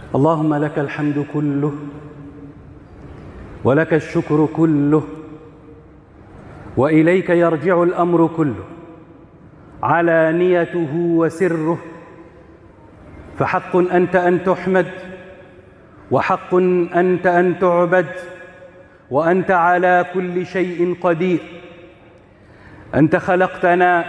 اللهم لك الحمد كله ولك الشكر كله وإليك يرجع الأمر كله علانيته وسره، فحق أنت أن تحمد وحق أنت أن تعبد، وأنت على كل شيء قدير. أنت خلقتنا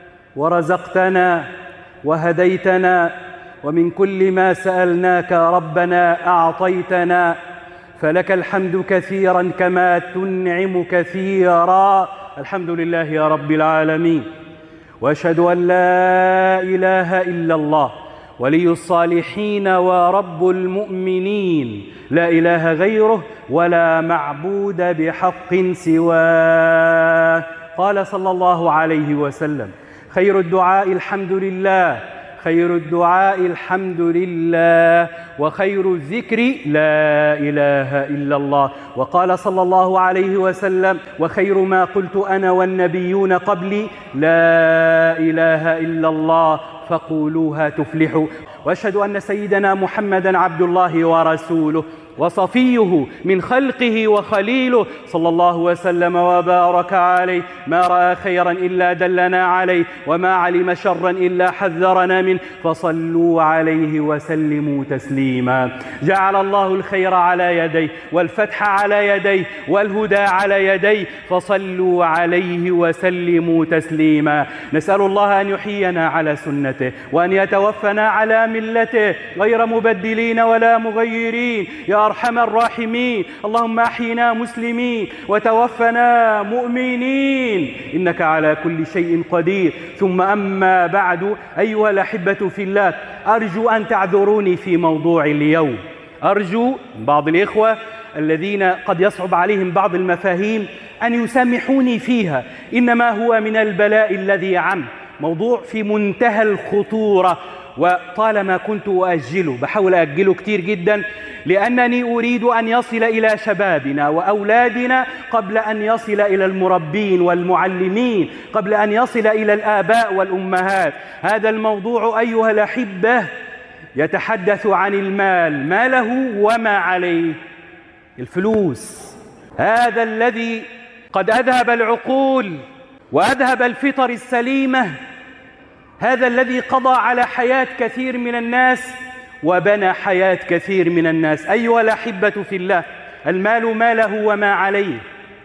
ورزقتنا وهديتنا، ومن كل ما سألناك ربنا أعطيتنا، فلك الحمد كثيرا كما تنعم كثيرا. الحمد لله يا رب العالمين. وأشهد أن لا إله إلا الله ولي الصالحين ورب المؤمنين، لا إله غيره ولا معبود بحق سواه. قال صلى الله عليه وسلم: خير الدعاء الحمد لله، خير الدعاء الحمد لله، وخير الذكر لا إله إلا الله. وقال صلى الله عليه وسلم: وخير ما قلت أنا والنبيون قبلي لا إله إلا الله فقولوها تفلحوا. وأشهد أن سيدنا محمدًا عبد الله ورسوله وصفيه من خلقه وخليله، صلى الله وسلم وبارك عليه. ما رأى خيرا إلا دلنا عليه، وما علم شرا إلا حذرنا منه، فصلوا عليه وسلموا تسليما. جعل الله الخير على يديه والفتح على يديه والهدى على يديه، فصلوا عليه وسلموا تسليما. نسأل الله أن يحيينا على سنته وأن يتوفنا على ملته غير مبدلين ولا مغيرين يا أرحم الراحمين. اللهم أحينا مسلمين وتوفنا مؤمنين، إنك على كل شيء قدير. ثم أما بعد، أيها الأحبة في الله، أرجو أن تعذروني في موضوع اليوم. أرجو بعض الإخوة الذين قد يصعب عليهم بعض المفاهيم أن يسامحوني فيها، إنما هو من البلاء الذي عم. موضوع في منتهى الخطورة، وطالما كنت أؤجله، بحاول أجله كتير جدا، لأنني أريد أن يصل إلى شبابنا وأولادنا قبل أن يصل إلى المربين والمعلمين، قبل أن يصل إلى الآباء والأمهات. هذا الموضوع أيها الأحبة يتحدث عن المال، ما له وما عليه. الفلوس، هذا الذي قد أذهب العقول وأذهب الفطر السليمة، هذا الذي قضى على حياة كثير من الناس وبنى حياة كثير من الناس. أيها الأحبة في الله، المال ما له وما عليه.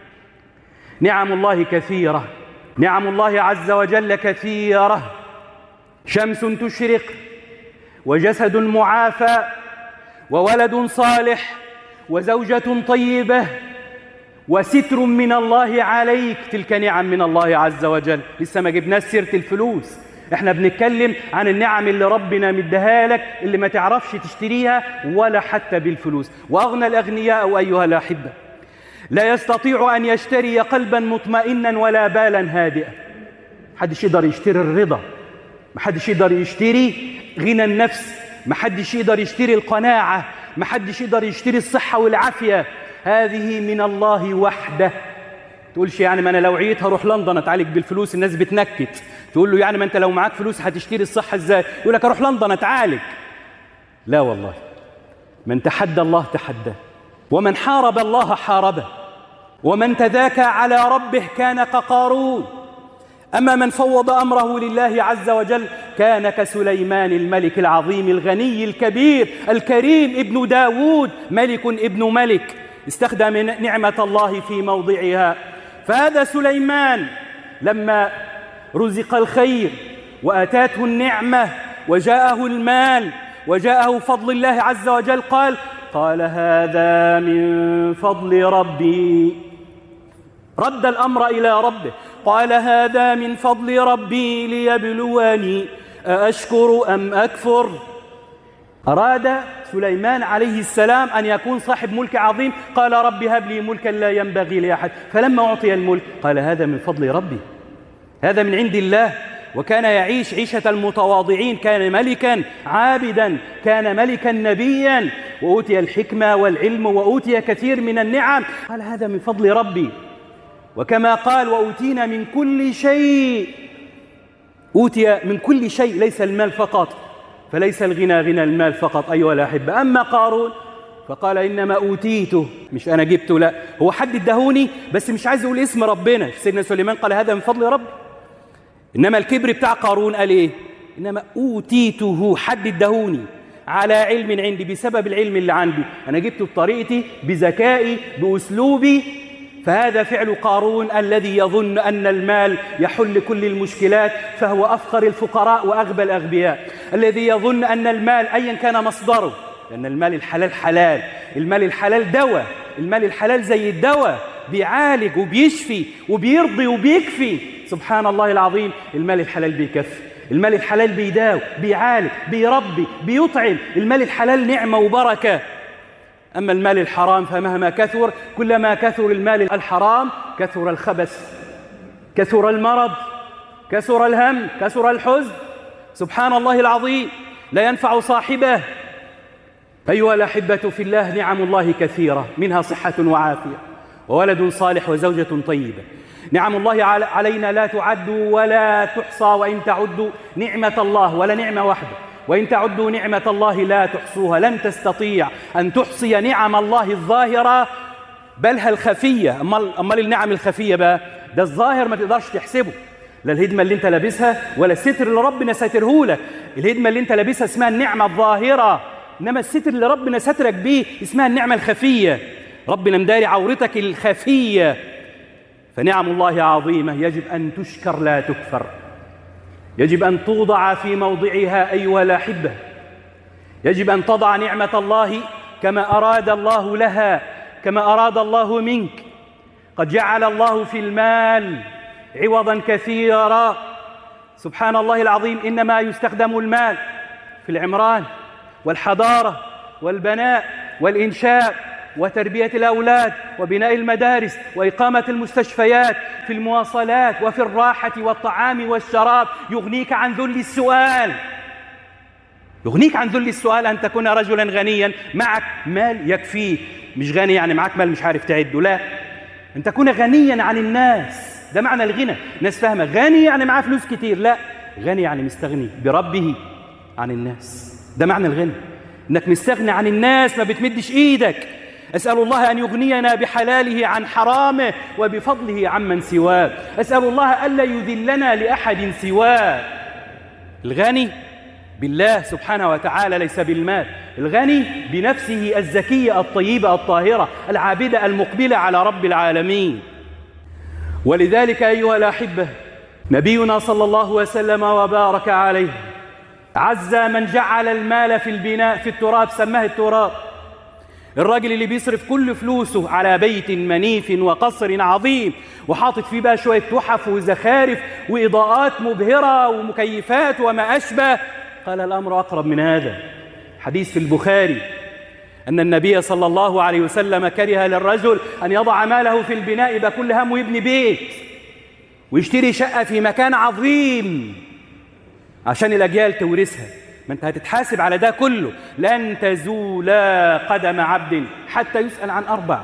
نعم الله كثيرة، نعم الله عز وجل كثيرة. شمس تشرق، وجسد معافى، وولد صالح، وزوجة طيبة، وستر من الله عليك. تلك نعم من الله عز وجل. لسه ما جبناش سيرة الفلوس، احنا بنتكلم عن النعم اللي ربنا مديها لك، اللي ما تعرفش تشتريها ولا حتى بالفلوس. وأغنى الأغنياء أيها الأحبة لا يستطيع أن يشتري قلبا مطمئنا ولا بالا هادئا. محدش يقدر يشتري الرضا، محدش يقدر يشتري غنى النفس، محدش يقدر يشتري القناعة، محدش يقدر يشتري الصحة والعافية. هذه من الله وحده. تقولش يعني ما أنا لو عييت هروح لندن أتعالج بالفلوس، الناس بتنكت. تقول له يعني ما أنت لو معاك فلوس هتشتري الصحة إزاي؟ يقول لك أروح لندن أتعالج. لا والله، من تحدى الله تحداه، ومن حارب الله حاربه، ومن تذاكى على ربه كان كقارون. أما من فوض أمره لله عز وجل كان كسليمان الملك العظيم الغني الكبير الكريم ابن داود، ملك ابن ملك، استخدم نعمة الله في موضعها. فهذا سليمان لما رزق الخير وأتاته النعمة وجاءه المال وجاءه فضل الله عز وجل، قال هذا من فضل ربي. رد الأمر إلى ربه، قال هذا من فضل ربي ليبلوني أأشكر أم أكفر. أراد سليمان عليه السلام أن يكون صاحب ملك عظيم، قال رب هب لي ملكا لا ينبغي لأحد. فلما أعطي الملك قال هذا من فضل ربي، هذا من عند الله. وكان يعيش عيشة المتواضعين، كان ملكا عابدا، كان ملكا نبيا، وأوتي الحكمة والعلم وأوتي كثير من النعم. قال هذا من فضل ربي. وكما قال وأوتينا من كل شيء، أوتي من كل شيء، ليس المال فقط. فليس الغنى غنى المال فقط أيها الأحبة. أما قارون فقال إنما أوتيته، مش أنا جبته، لا، هو حد ادهوني بس مش عايز يقول اسم ربنا. سيدنا سليمان قال هذا من فضل ربي. إنما الكبر بتاع قارون قال إيه؟ إنما أوتيته، حد ادهوني على علم عندي، بسبب العلم اللي عندي، أنا جبته بطريقتي، بذكائي، بأسلوبي. فهذا فعل قارون الذي يظن أن المال يحل كل المشكلات، فهو أفقر الفقراء وأغبى الأغبياء. الذي يظن أن المال أيا كان مصدره، لأن المال الحلال حلال، المال الحلال دواء، المال الحلال زي الدواء، بيعالج وبيشفي وبيرضي وبيكفي. سبحان الله العظيم، المال الحلال بيكفي، المال الحلال بيداوي، بيعالج، بيربي، بيطعم. المال الحلال نعمة وبركة. أما المال الحرام فمهما كثر، كلما كثر المال الحرام كثر الخبث، كثر المرض، كثر الهم، كثر الحزن. سبحان الله العظيم، لا ينفع صاحبه. أيها الأحبة في الله، نعم الله كثيرة، منها صحة وعافية وولد صالح وزوجة طيبة. نعم الله علينا لا تعد ولا تحصى، وإن تعدوا نعمة الله، ولا نعمة واحدة، وإن تعدوا نعمة الله لا تحصوها. لن تستطيع أن تحصي نعم الله الظاهرة بل الخفية. أمال النعم الخفية بقى، ده الظاهر ما تقدرش تحسبه، لا الهدمة اللي انت لابسها ولا الستر اللي ربنا ساتره لك. الهدمة اللي انت لابسها اسمها النعمة الظاهرة، إنما الستر اللي ربنا سترك بيه اسمها النعمة الخفية. ربنا مداري عورتك الخفية. فنعم الله عظيمة، يجب أن تشكر لا تكفر، يجب أن توضع في موضعها أيها الأحبة. يجب أن تضع نعمة الله كما أراد الله لها، كما أراد الله منك. قد جعل الله في المال عوضا كثيرا. سبحان الله العظيم، إنما يستخدم المال في العمران والحضارة والبناء والإنشاء وتربية الأولاد وبناء المدارس وإقامة المستشفيات، في المواصلات وفي الراحة والطعام والشراب. يغنيك عن ذل السؤال، يغنيك عن ذل السؤال أن تكون رجلا غنيا معك مال يكفيك. مش غني يعني معك مال مش عارف تعده، لا، أن تكون غنيا عن الناس. ده معنى الغنى. الناس فاهمة غني يعني معاه فلوس كتير، لا، غني يعني مستغني بربه عن الناس. ده معنى الغنى، إنك مستغني عن الناس، ما بتمدش إيدك. أسأل الله أن يغنينا بحلاله عن حرامه وبفضله عمن سواه. أسأل الله ألا يذلنا لأحد سواه. الغني بالله سبحانه وتعالى ليس بالمال، الغني بنفسه الزكية الطيبة الطاهرة العابدة المقبلة على رب العالمين. ولذلك أيها الأحبة، نبينا صلى الله وسلم وبارك عليه عز من جعل المال في البناء في التراب، سماه التراب. الراجل اللي بيصرف كل فلوسه على بيت منيف وقصر عظيم وحاطط فيه بقى شوية تحف وزخارف وإضاءات مبهرة ومكيفات وما أشبه، قال الأمر أقرب من هذا. حديث في البخاري أن النبي صلى الله عليه وسلم كره للرجل أن يضع ماله في البناء، يبقى كل همه يبني بيت ويشتري شقة في مكان عظيم عشان الأجيال تورثها. ما أنت هتتحاسب على ده كله. لن تزول قدم عبد حتى يسأل عن أربع،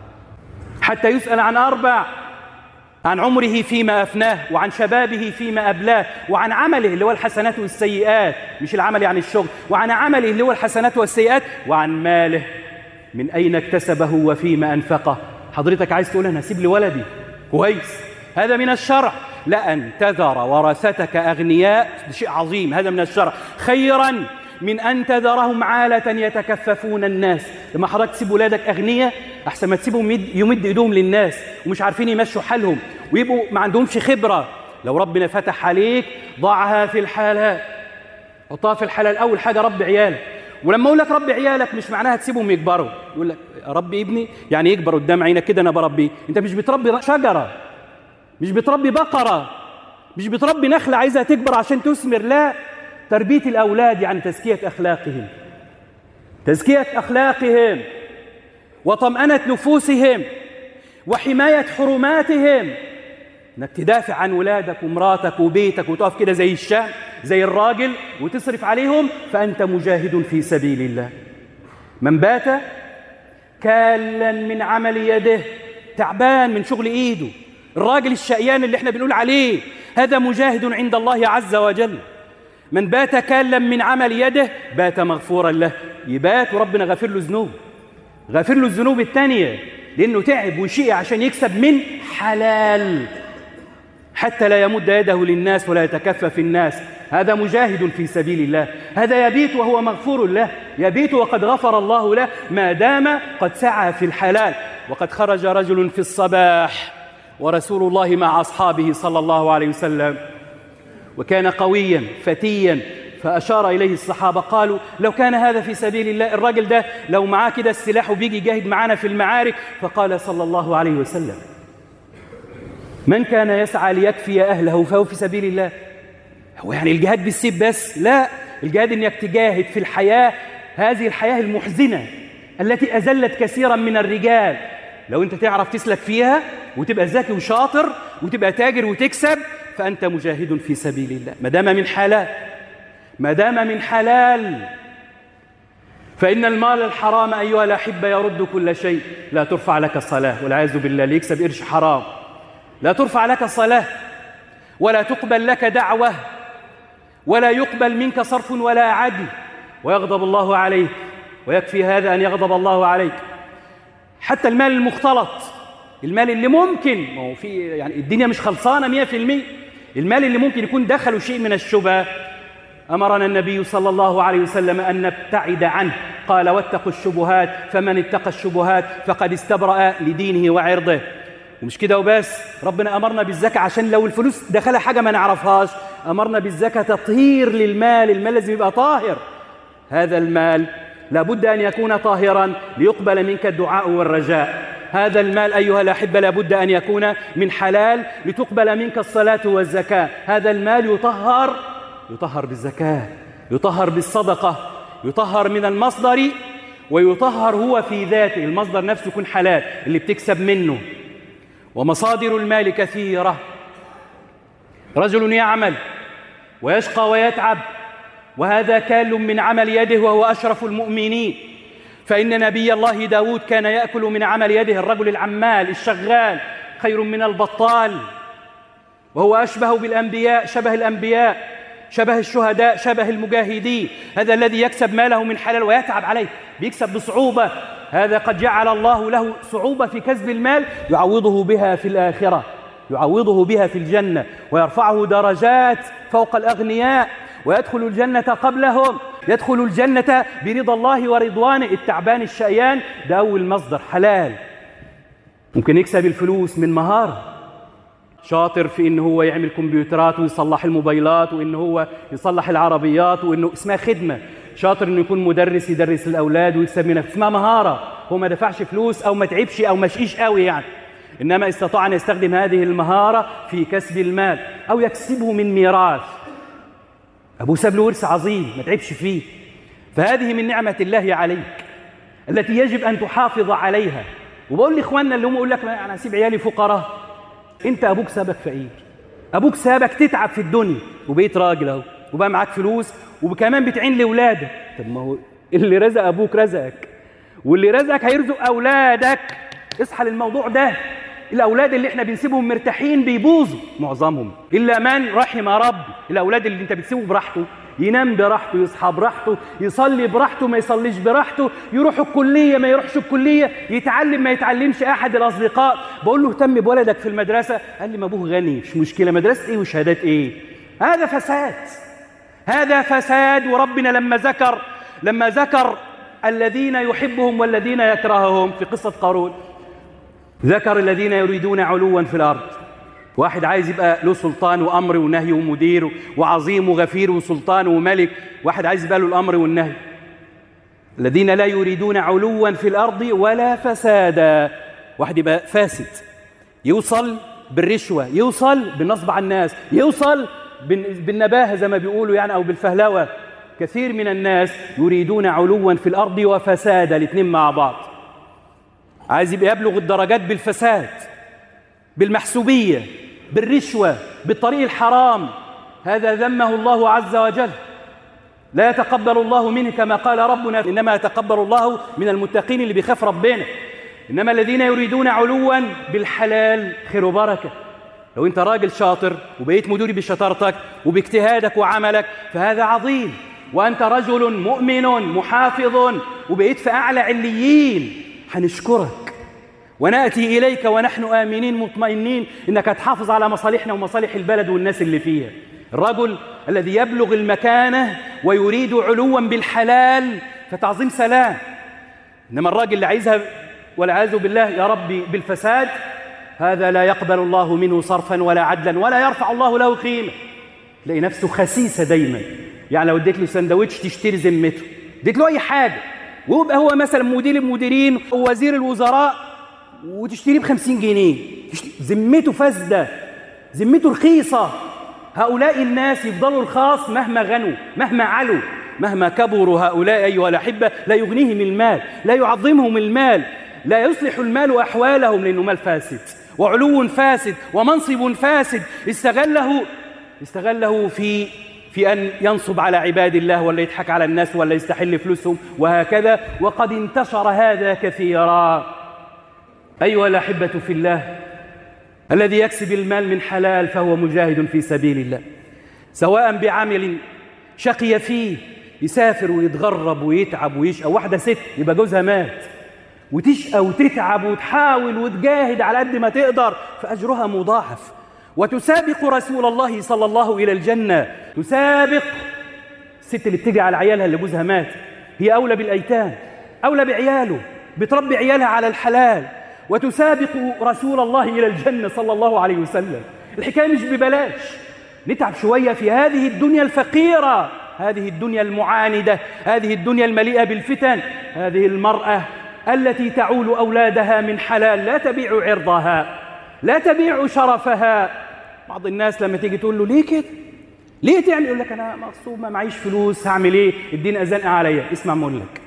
حتى يسأل عن أربع: عن عمره فيما أفناه، وعن شبابه فيما أبلاه، وعن عمله اللي هو الحسنات والسيئات، مش العمل يعني الشغل، وعن عمله اللي هو الحسنات والسيئات، وعن ماله من أين اكتسبه وفيما أنفقه. حضرتك عايز تقول أنا هسيب لولدي كويس، هذا من الشرع. لأن تذر ورثتك أغنياء، شيء عظيم، هذا من الشرع، خيرا من أن تذرهم عالة يتكففون الناس. لما حضرتك تسيب ولادك أغنياء أحسن ما تسيبهم يمد إيدهم للناس ومش عارفين يمشوا حالهم ويبقوا ما عندهمش خبرة. لو ربنا فتح عليك ضعها في الحلال، حطها في الحلال. أول حاجة رب عيالك. ولما أقول لك رب عيالك مش معناها تسيبهم يكبروا، يقول لك ربي ابني يعني يكبر قدام عينك كده أنا بربيه. أنت مش بتربي شجرة، مش بتربي بقرة، مش بتربي نخلة عايزها تكبر عشان تثمر، لا. تربية الأولاد يعني تزكية أخلاقهم، تزكية أخلاقهم وطمأنة نفوسهم وحماية حرماتهم. انك تدافع عن ولادك ومراتك وبيتك وتقف كده زي الشام زي الراجل وتصرف عليهم، فأنت مجاهد في سبيل الله. من بات كالا من عمل يده، تعبان من شغل ايده، الراجل الشقيان اللي احنا بنقول عليه، هذا مجاهد عند الله عز وجل. من بات كالا من عمل يده بات مغفورا له. يبات وربنا غافر له ذنوب، غافر له الذنوب التانية، لأنه تعب وشقي عشان يكسب من حلال حتى لا يمد يده للناس ولا يتكفف الناس. هذا مجاهد في سبيل الله، هذا يبيت وهو مغفور له، يبيت وقد غفر الله له ما دام قد سعى في الحلال. وقد خرج رجل في الصباح ورسول الله مع أصحابه صلى الله عليه وسلم، وكان قويا فتيا، فأشار إليه الصحابة قالوا لو كان هذا في سبيل الله، الراجل ده لو معاه كده السلاح وبيجي يجاهد معانا في المعارك. فقال صلى الله عليه وسلم من كان يسعى ليكفي أهله فهو في سبيل الله. هو يعني الجهاد بالسيف بس؟ لا، الجهاد إنك تجاهد في الحياة، هذه الحياة المحزنة التي أذلت كثيرا من الرجال. لو أنت تعرف تسلك فيها وتبقى ذكي وشاطر وتبقى تاجر وتكسب فأنت مجاهد في سبيل الله، ما دام من حلال، ما دام من حلال. فإن المال الحرام أيها الأحبة يرد كل شيء. لا ترفع لك الصلاة والعياذ بالله ليكسب قرش حرام، لا ترفع لك الصلاة ولا تقبل لك دعوة ولا يقبل منك صرف ولا عدل، ويغضب الله عليك، ويكفي هذا أن يغضب الله عليك. حتى المال المختلط، المال اللي ممكن، ما هو في يعني الدنيا مش خلصانة 100%، المال اللي ممكن يكون دخله شيء من الشبهة، أمرنا النبي صلى الله عليه وسلم أن نبتعد عنه. قال واتقوا الشبهات فمن اتقى الشبهات فقد استبرأ لدينه وعرضه. ومش كده وبس، ربنا أمرنا بالزكاة عشان لو الفلوس دخلها حاجة ما نعرفهاش، أمرنا بالزكاة تطهير للمال، المال لازم يبقى طاهر. هذا المال لابد أن يكون طاهرا ليقبل منك الدعاء والرجاء. هذا المال أيها الأحبة لابد أن يكون من حلال لتقبل منك الصلاة والزكاة. هذا المال يطهر بالزكاة، يطهر بالصدقة، يطهر من المصدر، ويطهر هو في ذاته، المصدر نفسه يكون حلال اللي بتكسب منه. ومصادر المال كثيرة. رجل يعمل ويشقى ويتعب، وهذا كال من عمل يده وهو أشرف المؤمنين. فإن نبي الله داود كان يأكل من عمل يده. الرجل العمال الشغال خير من البطال، وهو أشبه بالأنبياء، شبه الأنبياء، شبه الشهداء، شبه المجاهدين. هذا الذي يكسب ماله من حلال ويتعب عليه، بيكسب بصعوبة. هذا قد جعل الله له صعوبة في كسب المال يعوضه بها في الآخرة، يعوضه بها في الجنة، ويرفعه درجات فوق الأغنياء، ويدخل الجنة قبلهم، يدخل الجنة برضا الله ورضوانه. التعبان الشقيان ده أول مصدر حلال. ممكن يكسب الفلوس من مهارة، شاطر في إنه هو يعمل كمبيوترات ويصلح الموبايلات، وإنه هو يصلح العربيات، وإنه اسمها خدمة. شاطر إنه يكون مدرس يدرس الأولاد ويكسب منها، اسمها مهارة. هو ما دفعش فلوس أو ما تعبش أو ما شقيش قوي يعني، إنما استطاع أن يستخدم هذه المهارة في كسب المال، أو يكسبه من ميراث. أبوه ساب له ورث عظيم ما تعبش فيه. فهذه من نعمة الله عليك التي يجب أن تحافظ عليها. وبقول لإخواننا اللي هم يقول لك أنا هسيب عيالي فقراء، أنت أبوك سابك فقير، أبوك سابك تتعب في الدنيا وبقيت راجل أهو، وبقى معاك فلوس وكمان بتعين لأولادك. طب ما هو اللي رزق أبوك رزقك، واللي رزقك هيرزق أولادك. اصحى للموضوع ده. الأولاد اللي احنا بنسيبهم مرتاحين بيبوظوا معظمهم، إلا من رحم ربي. الأولاد اللي انت بتسيبه براحته، ينام براحته، يصحى براحته، يصلي براحته، ما يصليش براحته، يروح الكلية ما يروحش الكلية، يتعلم ما يتعلمش. أحد الأصدقاء بقول له اهتم بولدك في المدرسة، قال لي ما أبوه غني مش مشكلة، مدرسة إيه وشهادات إيه؟ هذا فساد، هذا فساد. وربنا لما ذكر الذين يحبهم والذين يكرههم في قصة قارون، ذكر الذين يريدون علوا في الأرض. واحد عايز يبقى له سلطان وأمر ونهي ومدير وعظيم وغفير وسلطان وملك، واحد عايز يبقى له الأمر والنهي. الذين لا يريدون علوا في الأرض ولا فسادا. واحد يبقى فاسد، يوصل بالرشوة، يوصل بالنصب على الناس، يوصل بالنباهة زي ما بيقولوا يعني، أو بالفهلوة. كثير من الناس يريدون علوا في الأرض وفسادا، الاثنين مع بعض. عايز يبقى يبلغ الدرجات بالفساد، بالمحسوبية، بالرشوة، بالطريق الحرام. هذا ذمه الله عز وجل. لا يتقبل الله منه كما قال ربنا، إنما يتقبل الله من المتقين اللي بيخاف ربنا. إنما الذين يريدون علوا بالحلال خير وبركة. لو أنت راجل شاطر وبقيت مدير بشطارتك وباجتهادك وعملك فهذا عظيم، وأنت رجل مؤمن محافظ وبقيت في أعلى عليين، هنشكرك ونأتي إليك ونحن آمنين مطمئنين إنك تحافظ على مصالحنا ومصالح البلد والناس اللي فيها. الرجل الذي يبلغ المكانة ويريد علوا بالحلال فتعظيم سلام، إنما الراجل اللي عايزها والعياذ بالله يا ربي بالفساد، هذا لا يقبل الله منه صرفا ولا عدلا ولا يرفع الله له قيمة. تلاقي نفسه خسيسة دايما، يعني لو اديت له سندوتش تشتري ذمته، اديت له أي حاجة ويبقى هو مثلا مدير المديرين ووزير الوزراء وتشتريه ب50 جنيه، ذمته فاسدة، ذمته رخيصة. هؤلاء الناس يفضلوا الخاص مهما غنوا مهما علوا مهما كبروا، هؤلاء أيها الأحبة لا يغنيهم المال، لا يعظمهم المال، لا يصلح المال أحوالهم، لأنه مال فاسد وعلو فاسد ومنصب فاسد استغله في أن ينصب على عباد الله ولا يضحك على الناس ولا يستحل فلوسهم وهكذا، وقد انتشر هذا كثيرا. أيها الأحبة في الله، الذي يكسب المال من حلال فهو مجاهد في سبيل الله، سواء بعمل شقي فيه، يسافر ويتغرب ويتعب ويشقى. واحدة ست يبقى جوزها مات وتشقى وتتعب وتحاول وتجاهد على قد ما تقدر فأجرها مضاعف، وتسابق رسول الله صلى الله إلى الجنة. تسابق الست اللي بتجري على عيالها اللي جوزها مات، هي أولى بالأيتام، أولى بعياله، بتربي عيالها على الحلال، وتسابق رسول الله إلى الجنة صلى الله عليه وسلم. الحكاية مش ببلاش، نتعب شوية في هذه الدنيا الفقيرة، هذه الدنيا المعاندة، هذه الدنيا المليئة بالفتن. هذه المرأة التي تعول أولادها من حلال لا تبيع عرضها، لا تبيع شرفها. بعض الناس لما تيجي تقول له ليه كده؟ ليه تعمل؟ يقول لك أنا مغصوب، ما معيش فلوس، هعمل إيه؟ الدين أزنق عليا. اسمع ما أقول لك،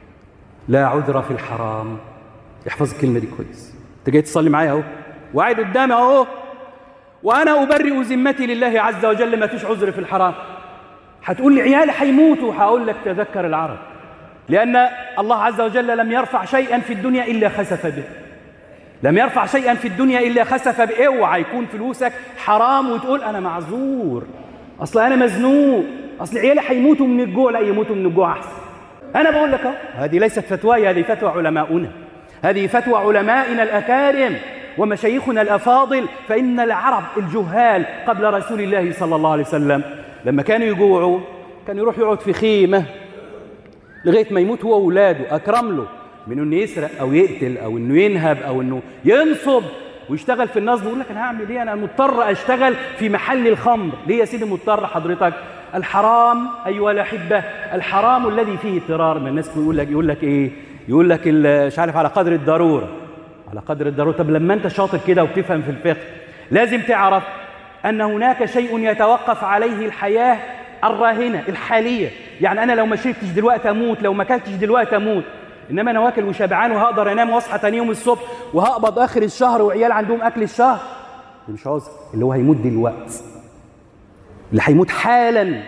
لا عذر في الحرام. احفظ الكلمة دي كويس. أنت جاي تصلي معايا أهو وقاعد قدامي أهو، وأنا أبرئ ذمتي لله عز وجل، ما فيش عذر في الحرام. هتقول لي عيالي هيموتوا، هقول لك تذكر العرب، لأن الله عز وجل لم يرفع شيئا في الدنيا إلا خسف به، لم يرفع شيئا في الدنيا إلا خسف به. اوعى يكون فلوسك حرام وتقول أنا معذور، أصل أنا مزنوق، أصل عيالي هيموتوا من الجوع. لا، يموتوا من الجوع أحسن. أنا بقول لك هذه ليست فتواي، هذه فتوى علماؤنا، هذه فتوى علمائنا الأكارم ومشايخنا الأفاضل. فإن العرب الجهال قبل رسول الله صلى الله عليه وسلم لما كانوا يجوعوا كان يروح يقعد في خيمة لغاية ما يموت هو وأولاده، أكرم له من إنه يسرق أو يقتل أو إنه ينهب أو إنه ينصب ويشتغل في النصب. يقول لك أنا هعمل إيه؟ أنا مضطر أشتغل في محل الخمر. ليه يا سيدي مضطر حضرتك؟ الحرام أيها الأحبة، الحرام الذي فيه اضطرار. من الناس يقول لك إيه؟ يقول لك مش عارف على قدر الضرورة، على قدر الضرورة. طب لما أنت شاطر كده وبتفهم في الفقه لازم تعرف أن هناك شيء يتوقف عليه الحياة الراهنة الحالية. يعني أنا لو ما شربتش دلوقتي أموت، لو ما أكلتش دلوقتي أموت، إنما أنا واكل وشبعان وهقدر أنام وأصحى تاني يوم الصبح وهقبض آخر الشهر وعيال عندهم أكل الشهر. مش عاوز اللي هو هيموت دلوقتي، اللي هيموت حالا،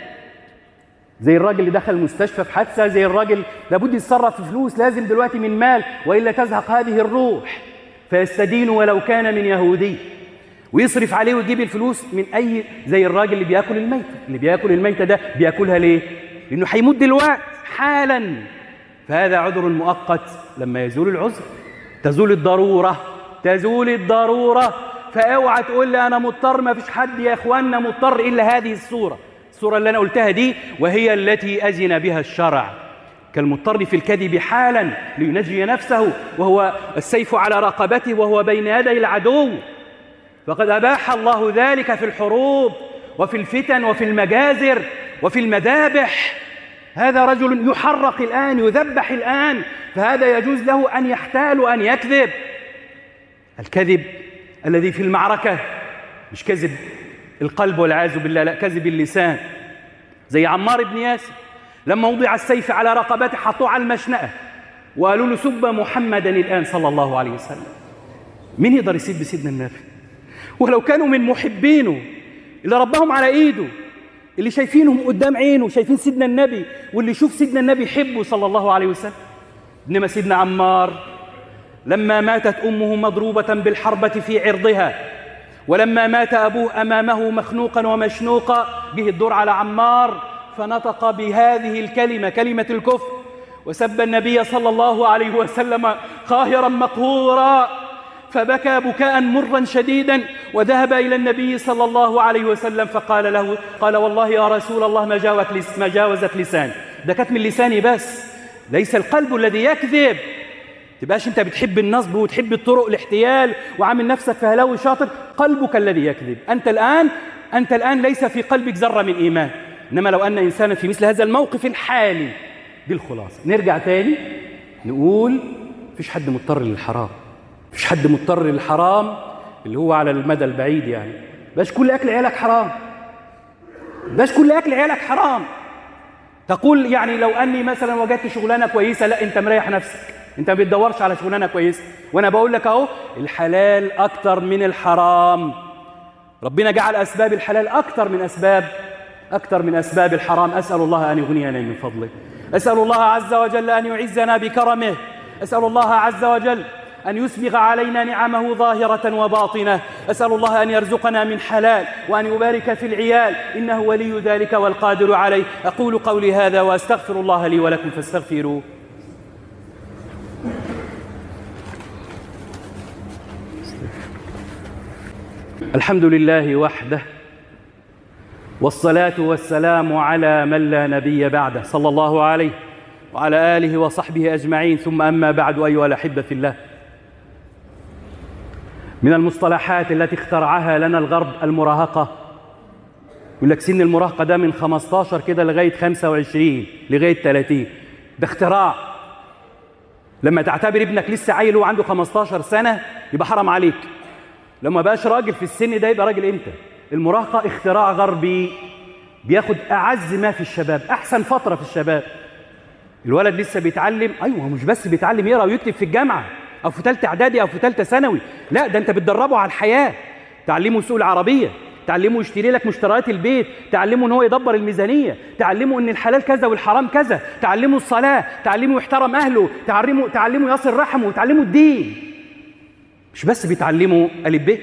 زي الراجل اللي دخل المستشفى في حادثة، زي الراجل لابد يتصرف في فلوس، لازم دلوقتي من مال وإلا تزهق هذه الروح، فيستدين ولو كان من يهودي، ويصرف عليه ويجيب الفلوس من أي، زي الراجل اللي بياكل الميتة. اللي بياكل الميتة ده بياكلها ليه؟ لأنه هيموت دلوقتي حالا. فهذا عذر مؤقت، لما يزول العذر تزول الضرورة، تزول الضرورة. فاوعى تقول لي أنا مضطر. ما فيش حد يا إخواننا مضطر إلا هذه الصورة اللي أنا قلتها دي، وهي التي أذن بها الشرع، كالمضطر في الكذب حالا لينجي نفسه وهو السيف على رقبته وهو بين يدي العدو. فقد أباح الله ذلك في الحروب وفي الفتن وفي المجازر وفي المذابح. هذا رجل يحرق الآن، يذبح الآن، فهذا يجوز له أن يحتال وأن يكذب. الكذب الذي في المعركة مش كذب القلب والعياذ بالله، لا، كذب اللسان. زي عمار بن ياسر لما وضع السيف على رقبته حطوه على المشنقة وقالوا له سب محمدا الآن صلى الله عليه وسلم. مين يقدر يسب سيدنا النبي؟ ولو كانوا من محبينه اللي ربهم على ايده، اللي شايفينهم قدام عينه، شايفين سيدنا النبي، واللي يشوف سيدنا النبي يحبه صلى الله عليه وسلم. إنما سيدنا عمار لما ماتت أمه مضروبة بالحربة في عرضها ولما مات أبوه أمامه مخنوقا ومشنوقا جه الدور على عمار فنطق بهذه الكلمة، كلمة الكفر، وسب النبي صلى الله عليه وسلم قاهرا مقهورا، فبكى بكاء مرا شديدا وذهب إلى النبي صلى الله عليه وسلم فقال له، قال والله يا رسول الله ما جاوزت لساني. ده كانت من لساني بس، ليس القلب الذي يكذب. تبقاش انت بتحب النصب وتحب الطرق الاحتيال وعامل نفسك فهلاوي شاطر، قلبك الذي يكذب. أنت الآن ليس في قلبك ذرة من إيمان. إنما لو أن إنسانا في مثل هذا الموقف الحالي، دي الخلاصة. نرجع تاني نقول مفيش حد مضطر للحرام، مفيش حد مضطر للحرام اللي هو على المدى البعيد. يعني باش كل أكل عيالك حرام، باش كل أكل عيالك حرام. تقول يعني لو أني مثلا وجدت شغلانة كويسة، لا أنت مريح نفسك، أنت ما بتدورش على شغلانة كويسة. وأنا بقول لك أهو الحلال أكتر من الحرام. ربنا جعل أسباب الحلال أكتر من أسباب الحرام. أسأل الله أن يغنينا من فضله، أسأل الله عز وجل أن يعزنا بكرمه، أسأل الله عز وجل أن يسبغ علينا نعمه ظاهرة وباطنة، أسأل الله أن يرزقنا من حلال وأن يبارك في العيال، إنه ولي ذلك والقادر عليه. أقول قولي هذا وأستغفر الله لي ولكم فاستغفروه. الحمد لله وحده، والصلاة والسلام على من لا نبي بعده، صلى الله عليه وعلى آله وصحبه أجمعين. ثم أما بعد، أيها الأحبة في الله، من المصطلحات التي اخترعها لنا الغرب المراهقة. يقول لك سن المراهقة ده من 15 كده لغاية 25 لغاية 30. ده اختراع. لما تعتبر ابنك لسه عيل وعنده 15 سنة يبقى حرام عليك. لما بقاش راجل في السن ده يبقى راجل امتى؟ المراهقة اختراع غربي بياخد أعز ما في الشباب، أحسن فترة في الشباب. الولد لسه بيتعلم، أيوه مش بس بيتعلم يقرأ ويكتب في الجامعة أو في ثالثة إعدادي أو في ثالثة ثانوي، لا ده أنت بتدربه على الحياة. تعلمه سوق العربية، تعلمه يشتري لك مشتريات البيت، تعلمه إن هو يدبر الميزانية، تعلمه إن الحلال كذا والحرام كذا، تعلمه الصلاة، تعلمه يحترم أهله، تعلمه يصل رحمه، تعلمه الدين. مش بس بيتعلمه ألف ب.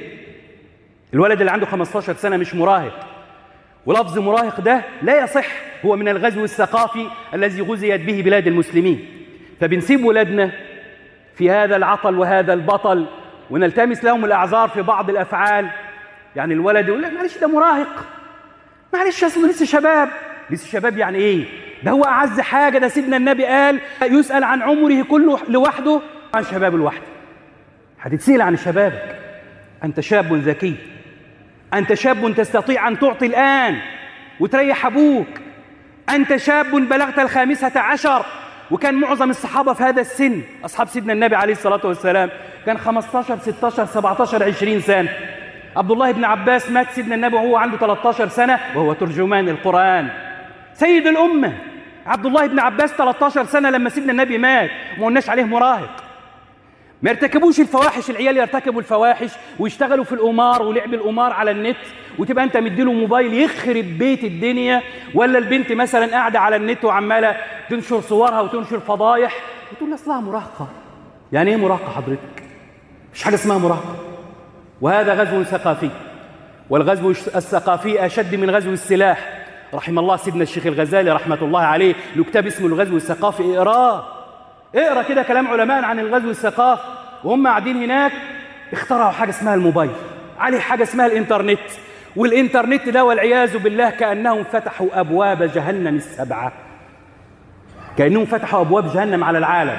الولد اللي عنده 15 سنة مش مراهق، ولفظ مراهق ده لا يصح، هو من الغزو الثقافي الذي غزيت به بلاد المسلمين. فبنسيب ولادنا في هذا العطل وهذا البطل ونلتمس لهم الأعذار في بعض الأفعال. يعني الولد يقول لك معلش ده مراهق، معلش اصله لسه شباب. لسه شباب يعني ايه؟ ده هو أعز حاجة. ده سيدنا النبي قال يسأل عن عمره كله لوحده عن شباب لوحده. هتتسأل عن شبابك. أنت شاب ذكي، أنت شاب تستطيع أن تعطي الآن وتريح أبوك. أنت شاب بلغت 15، وكان معظم الصحابة في هذا السن، أصحاب سيدنا النبي عليه الصلاة والسلام كان 15 16 17 20 سنة. عبد الله بن عباس مات سيدنا النبي وهو عنده 13 سنة وهو ترجمان القرآن. سيد الأمة عبد الله بن عباس 13 سنة لما سيدنا النبي مات، ما قلناش عليه مراهق. ما يرتكبوش الفواحش. العيال يرتكبوا الفواحش ويشتغلوا في القمار ولعب القمار على النت، وتبقى انت مديله موبايل يخرب بيت الدنيا. ولا البنت مثلا قاعده على النت وعماله تنشر صورها وتنشر فضايح وتقول اصلها مراهقه. يعني ايه مراهقه حضرتك؟ مفيش حاجه اسمها مراهقه. وهذا غزو ثقافي، والغزو الثقافي اشد من غزو السلاح. رحم الله سيدنا الشيخ الغزالي رحمه الله عليه له كتاب اسمه الغزو الثقافي، اقرا كده كلام علماء عن الغزو الثقافي. وهم قاعدين هناك اخترعوا حاجه اسمها الموبايل، عليه حاجه اسمها الانترنت. والانترنت ده والعياذ بالله كانهم فتحوا ابواب جهنم السبعه، كانهم فتحوا ابواب جهنم على العالم.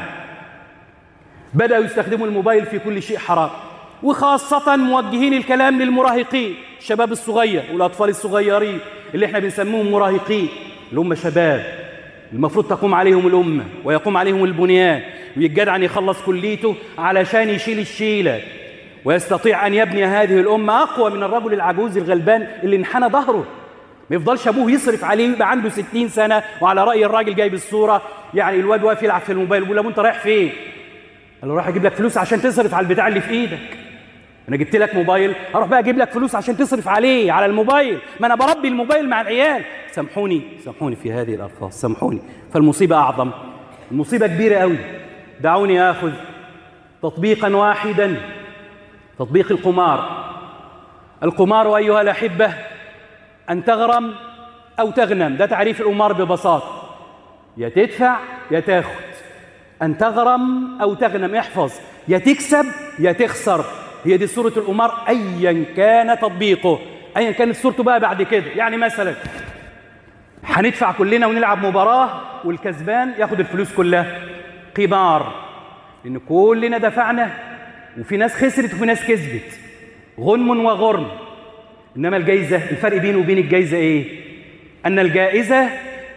بداوا يستخدموا الموبايل في كل شيء حرام، وخاصه موجهين الكلام للمراهقين، الشباب الصغير والاطفال الصغيرين اللي احنا بنسميهم مراهقين، اللي هم شباب المفروض تقوم عليهم الأمة ويقوم عليهم البنيان، ويتجدع أن يخلص كليته علشان يشيل الشيلة ويستطيع أن يبني هذه الأمة أقوى من الرجل العجوز الغلبان اللي انحنى ظهره. ما يفضلش أبوه يصرف عليه يبقى عنده 60 سنة وعلى رأي الراجل جايب الصورة، يعني الواد واقف يلعب في الموبايل يقول له أبو أنت رايح فين؟ قال له رايح أجيب لك فلوس عشان تصرف على البتاع اللي في إيدك. أنا جبت لك موبايل، أروح بقى أجيب لك فلوس عشان تصرف عليه على الموبايل، ما أنا بربي الموبايل مع العيال. سامحوني في هذه الألفاظ، سامحوني. فالمصيبة أعظم، المصيبة كبيرة قوي. دعوني آخذ تطبيقا واحدا، تطبيق القمار. القمار أيها الأحبة أن تغرم أو تغنم، ده تعريف القمار ببساطة، يا تدفع يا تاخد. أن تغرم أو تغنم، احفظ، يا تكسب يا تخسر. هي دي صورة القمار أيا كان تطبيقه، أيا كانت صورته بقى بعد كده. يعني مثلا هندفع كلنا ونلعب مباراة والكسبان ياخد الفلوس كلها، قمار، لأن كلنا دفعنا وفي ناس خسرت وفي ناس كسبت، غنم وغرم. إنما الجائزة، الفرق بينه وبين الجائزة إيه؟ أن الجائزة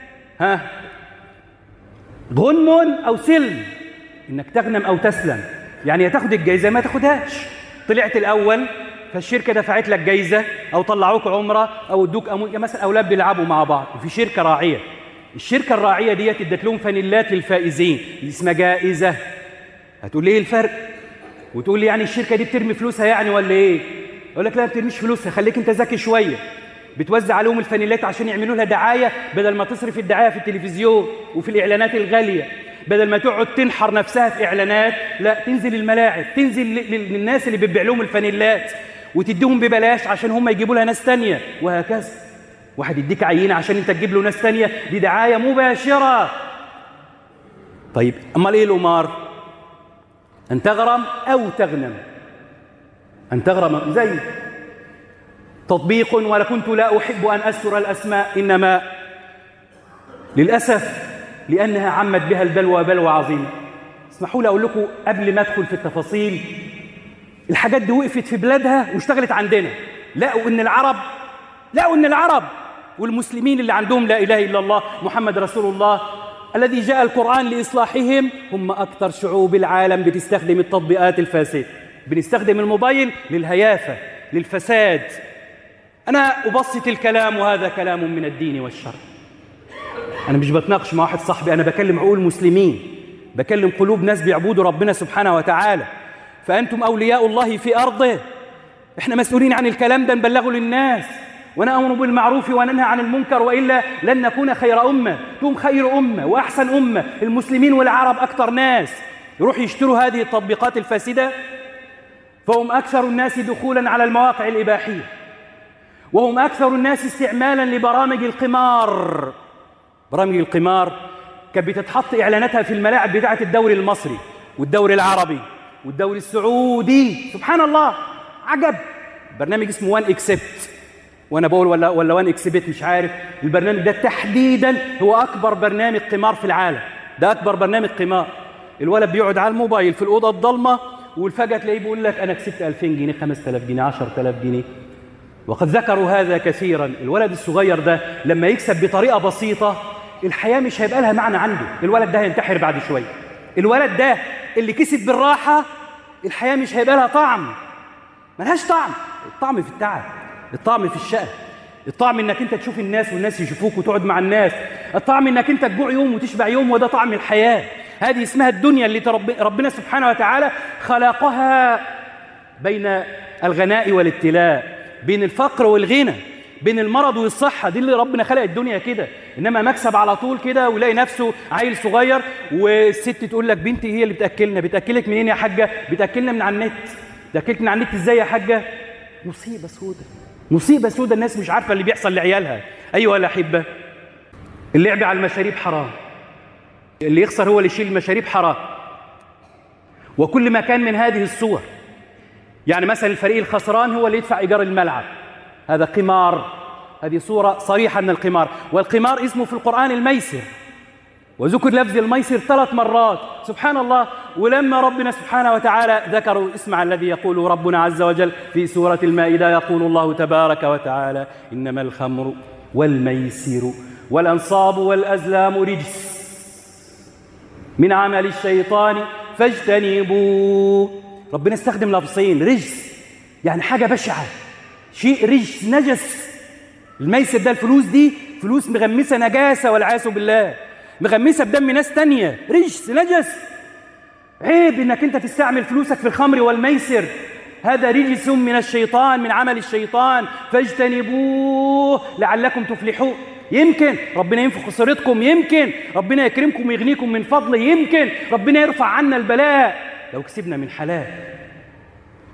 غنم أو سلم، إنك تغنم أو تسلم. يعني يا تاخد الجائزة ما تاخدهاش. طلعت الأول فالشركة دفعت لك جائزة، أو طلعوك عمرة، أو ادوك مثلا أولاد بيلعبوا مع بعض وفي شركة راعية، الشركة الراعية ديت ادت لهم فانيلات للفائزين اللي اسمها جائزة. هتقول لي ايه الفرق؟ وتقول لي يعني الشركة دي بترمي فلوسها يعني ولا ايه؟ اقول لك لا، ما بترميش فلوسها، خليك انت ذكي شوية. بتوزع عليهم الفانيلات عشان يعملوا لها دعاية، بدل ما تصرف الدعاية في التلفزيون وفي الإعلانات الغالية، بدل ما تقعد تنحر نفسها في إعلانات، لا، تنزل الملاعب، تنزل للناس اللي بتبيع لهم الفانيلات وتديهم ببلاش عشان هم يجيبوا لها ناس تانية، وهكذا. واحد يديك عينة عشان انت تجيب له ناس تانية، دي دعاية مباشرة. طيب امال ايه القمار؟ ان تغرم او تغنم. ان تغرم زي تطبيق، ولا كنت لا احب ان اذكر الاسماء، انما للاسف لانها عمت بها البلوى بلوى عظيمه. اسمحوا لي اقول لكم قبل ما ادخل في التفاصيل، الحاجات دي وقفت في بلادها واشتغلت عندنا. لقوا ان العرب والمسلمين اللي عندهم لا اله الا الله محمد رسول الله الذي جاء القرآن لإصلاحهم هم أكثر شعوب العالم بتستخدم التطبيقات الفاسدة. بنستخدم الموبايل للهيافة، للفساد. أنا أبسط الكلام، وهذا كلام من الدين والشرع. أنا مش بتناقش مع واحد صاحبي، أنا بكلم عقول مسلمين، بكلم قلوب ناس بيعبدوا ربنا سبحانه وتعالى. فأنتم أولياء الله في أرضه، إحنا مسؤولين عن الكلام ده نبلغه للناس، ونأمر بالمعروف وننهى عن المنكر، وإلا لن نكون خير أمة. توم خير أمة وأحسن أمة، المسلمين والعرب أكثر ناس يروح يشتروا هذه التطبيقات الفاسدة، فهم أكثر الناس دخولا على المواقع الإباحية، وهم أكثر الناس استعمالا لبرامج القمار. برامج القمار كانت بتتحط إعلاناتها في الملاعب بتاعة الدوري المصري والدوري العربي والدوري السعودي. سبحان الله، عجب. برنامج اسمه وان اكسبت، وانا بقول ولا وان اكسبت مش عارف. البرنامج ده تحديدا هو اكبر برنامج قمار في العالم، ده اكبر برنامج قمار. الولد بيقعد على الموبايل في الاوضه الضلمه، والفجاه تلاقيه بيقول لك انا كسبت 2000 جنيه 5000 جنيه 10000 جنيه. وقد ذكروا هذا كثيرا. الولد الصغير ده لما يكسب بطريقه بسيطه، الحياه مش هيبقى لها معنى عنده. الولد ده هينتحر بعد شويه. الولد ده اللي كسب بالراحه، الحياه مش هيبقى لها طعم، ملهاش طعم. الطعم في التعب، الطعم في الشقة، الطعم انك انت تشوف الناس والناس يشوفوك وتقعد مع الناس، الطعم انك انت تجوع يوم وتشبع يوم، وده طعم الحياة. هذه اسمها الدنيا اللي ربنا سبحانه وتعالى خلقها بين الغناء والابتلاء، بين الفقر والغنى، بين المرض والصحة. دي اللي ربنا خلق الدنيا كده. انما مكسب على طول كده، ويلاقي نفسه عيل صغير، والست تقول لك بنتي هي اللي بتاكلنا. بتاكلك منين يا حاجه؟ بتاكلنا من على النت. بتاكلك من على النت ازاي يا حاجه؟ مصيبه سودة، مصيبه سودة. الناس مش عارفه اللي بيحصل لعيالها. ايها الاحبه، اللعب على المشاريب حرام، اللي يخسر هو اللي يشيل المشاريب حرام. وكل ما كان من هذه الصور، يعني مثلا الفريق الخسران هو اللي يدفع ايجار الملعب، هذا قمار. هذه صورة صريحة من القمار. والقمار اسمه في القرآن الميسر، وذكر لفظ الميسر 3 مرات. سبحان الله. ولما ربنا سبحانه وتعالى ذكروا، اسمع الذي يقول ربنا عز وجل في سورة المائدة، يقول الله تبارك وتعالى: إنما الخمر والميسر والأنصاب والأزلام رجس من عمل الشيطان فاجتنبوه. ربنا استخدم لفظين، رجس يعني حاجة بشعة، شيء رجس نجس. الميسر ده الفلوس دي فلوس مغمسة نجاسة والعياذ بالله، مغمسة بدم ناس تانية، رجس نجس. عيب انك انت تستعمل فلوسك في الخمر والميسر. هذا رجس من الشيطان، من عمل الشيطان، فاجتنبوه لعلكم تفلحون. يمكن ربنا ينفخ صورتكم، يمكن ربنا يكرمكم ويغنيكم من فضله، يمكن ربنا يرفع عنا البلاء لو كسبنا من حلال.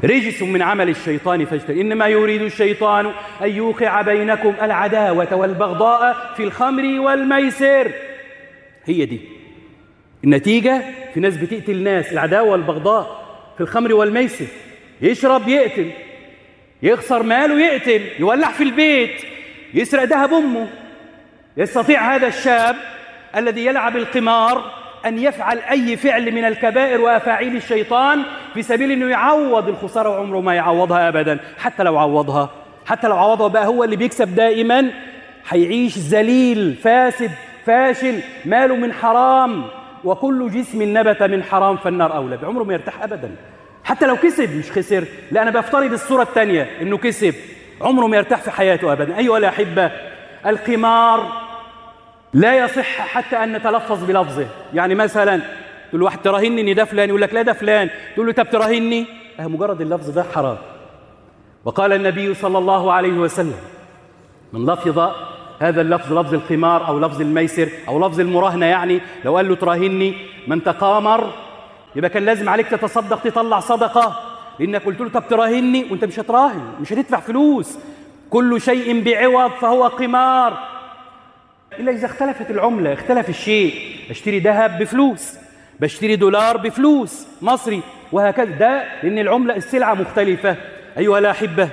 رجس من عمل الشيطان فاجتنبوه، إنما يريد الشيطان أن يوقع بينكم العداوة والبغضاء في الخمر والميسر. هي دي النتيجة. في ناس بتقتل ناس، العداوة والبغضاء في الخمر والميسر. يشرب يقتل، يخسر ماله يقتل، يولع في البيت، يسرق ذهب أمه. يستطيع هذا الشاب الذي يلعب القمار أن يفعل أي فعل من الكبائر وأفاعيل الشيطان في سبيل أنه يعوض الخسارة، وعمره ما يعوضها أبدا. حتى لو عوضها بقى هو اللي بيكسب دائما، هيعيش ذليل فاسد فاشل، ماله من حرام، وكل جسم نبت من حرام فالنار أولى. عمره ما يرتاح أبدا. حتى لو كسب مش خسر، لا أنا بفترض الصورة الثانية إنه كسب، عمره ما يرتاح في حياته أبدا. أيها الأحبة، القمار لا يصح حتى أن نتلفظ بلفظه. يعني مثلا تقول واحد تراهني إن ده فلان، يقول لك لا ده فلان، تقول له طب تراهني، مجرد اللفظ ده حرام. وقال النبي صلى الله عليه وسلم: من لفظ هذا اللفظ، لفظ القمار أو لفظ الميسر أو لفظ المراهنة، يعني لو قال له تراهني من تقامر، يبقى كان لازم عليك تتصدق، تطلع صدقة، لأنك قلت له طب تراهني وأنت مش هتراهن، مش هتدفع فلوس. كل شيء بعوض فهو قمار، إلا إذا اختلفت العملة، اختلف الشيء. بشتري ذهب بفلوس، بشتري دولار بفلوس مصري، وهكذا. ده لأن العملة السلعة مختلفة. أيها الأحبة،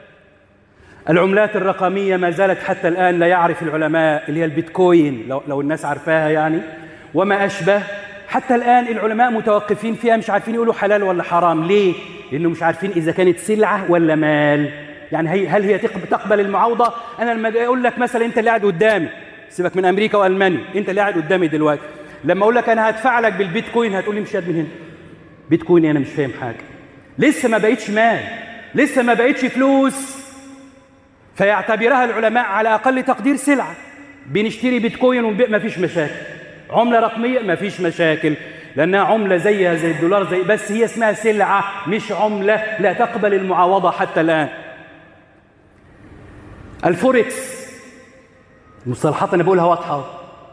العملات الرقمية ما زالت حتى الآن لا يعرف العلماء، اللي هي البيتكوين لو الناس عارفاها يعني، وما أشبه. حتى الآن العلماء متوقفين فيها، مش عارفين يقولوا حلال ولا حرام. ليه؟ لأنه مش عارفين إذا كانت سلعة ولا مال. يعني هل هي تقبل المعاوضة؟ أنا لما أقول لك مثلا أنت اللي قاعد قدامي، سيبك من أمريكا وألمانيا، أنت اللي قاعد قدامي دلوقتي، لما أقول لك أنا هدفع لك بالبيتكوين، هتقول لي مش قد من هنا بيتكوين، أنا مش فاهم حاجة، لسه ما بقيتش مال، لسه ما بقيتش فلوس. فيعتبرها العلماء على أقل تقدير سلعة. بنشتري بيتكوين ونبيع، ما فيش مشاكل. عملة رقمية ما فيش مشاكل، لأنها عملة زيها زي الدولار، بس هي اسمها سلعة مش عملة، لا تقبل المعاوضة حتى الآن. الفوركس، المصطلحات أنا بقولها واضحة.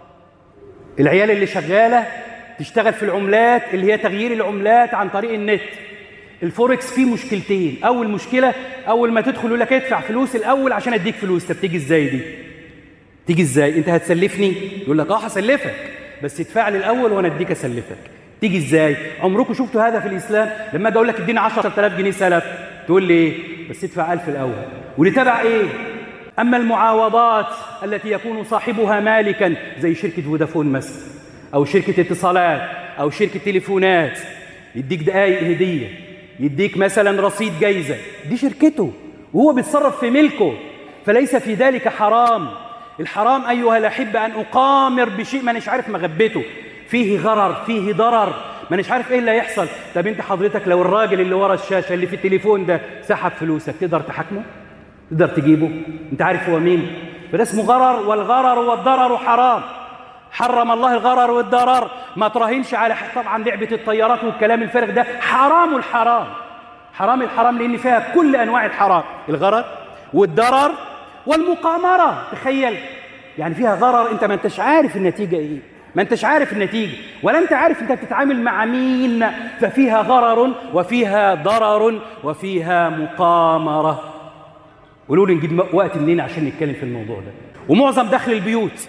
العيال اللي شغالة تشتغل في العملات، اللي هي تغيير العملات عن طريق النت. الفوركس فيه مشكلتين. أول مشكلة، أول ما تدخل يقول لك ادفع فلوس الأول عشان أديك فلوس. طب تيجي إزاي دي؟ تيجي إزاي؟ أنت هتسلفني؟ يقول لك هسلفك، بس ادفع لي الأول وأنا أديك أسلفك. تيجي إزاي؟ عمركم شفتوا هذا في الإسلام؟ لما أجي أقول لك اديني 10,000 جنيه سلف، تقول لي إيه؟ بس ادفع 1000 الأول. وليه تبع إيه؟ أما المعاوضات التي يكون صاحبها مالكا، زي شركة فودافون مثلا، أو شركة اتصالات، أو شركة تليفونات، يديك دقايق هدية، يديك مثلا رصيد جايزة، دي شركته وهو بيتصرف في ملكه، فليس في ذلك حرام. الحرام أيها الأحبة أن أقامر بشيء ما نش عارف مغبته، فيه غرر، فيه ضرر، ما نش عارف إيه اللي هيحصل. طب أنت حضرتك لو الراجل اللي ورا الشاشة اللي في التليفون ده سحب فلوسك، تقدر تحاكمه؟ تقدر تجيبه؟ أنت عارف هو مين؟ فده اسمه غرر، والغرر والضرر حرام. حرم الله الغرر والضرر. ما تراهنش على طبعا لعبة الطيارات والكلام الفارغ ده، حرام الحرام، حرام الحرام، لأن فيها كل أنواع الحرام، الغرر والضرر والمقامرة. تخيل يعني فيها غرر، أنت ما أنتش عارف النتيجة إيه، ما أنتش عارف النتيجة، ولا أنت عارف أنت بتتعامل مع مين، ففيها غرر وفيها ضرر وفيها مقامرة. قولوا لي نجيب وقت منين عشان نتكلم في الموضوع ده. ومعظم دخل البيوت،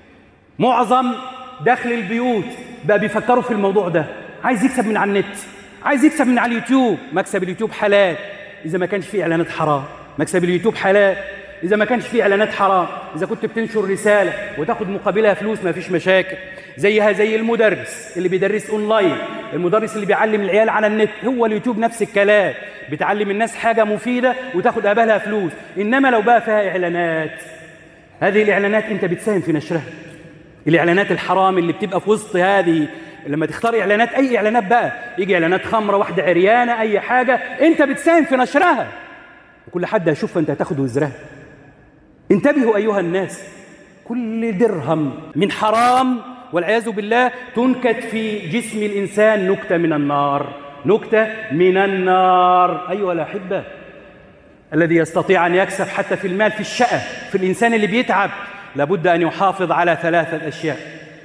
معظم دخل البيوت بقى بيفكروا في الموضوع ده. عايز يكسب من على النت، عايز يكسب من على اليوتيوب. مكسب اليوتيوب حلال إذا ما كانش فيه إعلانات حرام. مكسب اليوتيوب حلال إذا ما كانش فيه إعلانات حرام. إذا كنت بتنشر رسالة وتاخد مقابلها فلوس ما فيش مشاكل. زيها زي المدرس اللي بيدرس أونلاين، المدرس اللي بيعلم العيال على النت، هو اليوتيوب نفس الكلام، بتعلم الناس حاجة مفيدة وتاخد قبلها فلوس. إنما لو بقى فيها إعلانات، هذه الإعلانات أنت بتساهم في نشرها. الإعلانات الحرام اللي بتبقى في وسط هذه، لما تختار إعلانات، أي إعلانات بقى، يجي إعلانات خمرة، واحدة عريانة، أي حاجة، أنت بتساهم في نشرها، وكل حد هيشوفها أنت هتاخد وزرها. انتبهوا أيها الناس، كل درهم من حرام والعياذ بالله تنكت في جسم الإنسان نكتة من النار، نكتة من النار. أيها الأحبة، الذي يستطيع أن يكسب حتى في المال، في الشقة، في الإنسان اللي بيتعب، لابد أن يحافظ على 3 أشياء.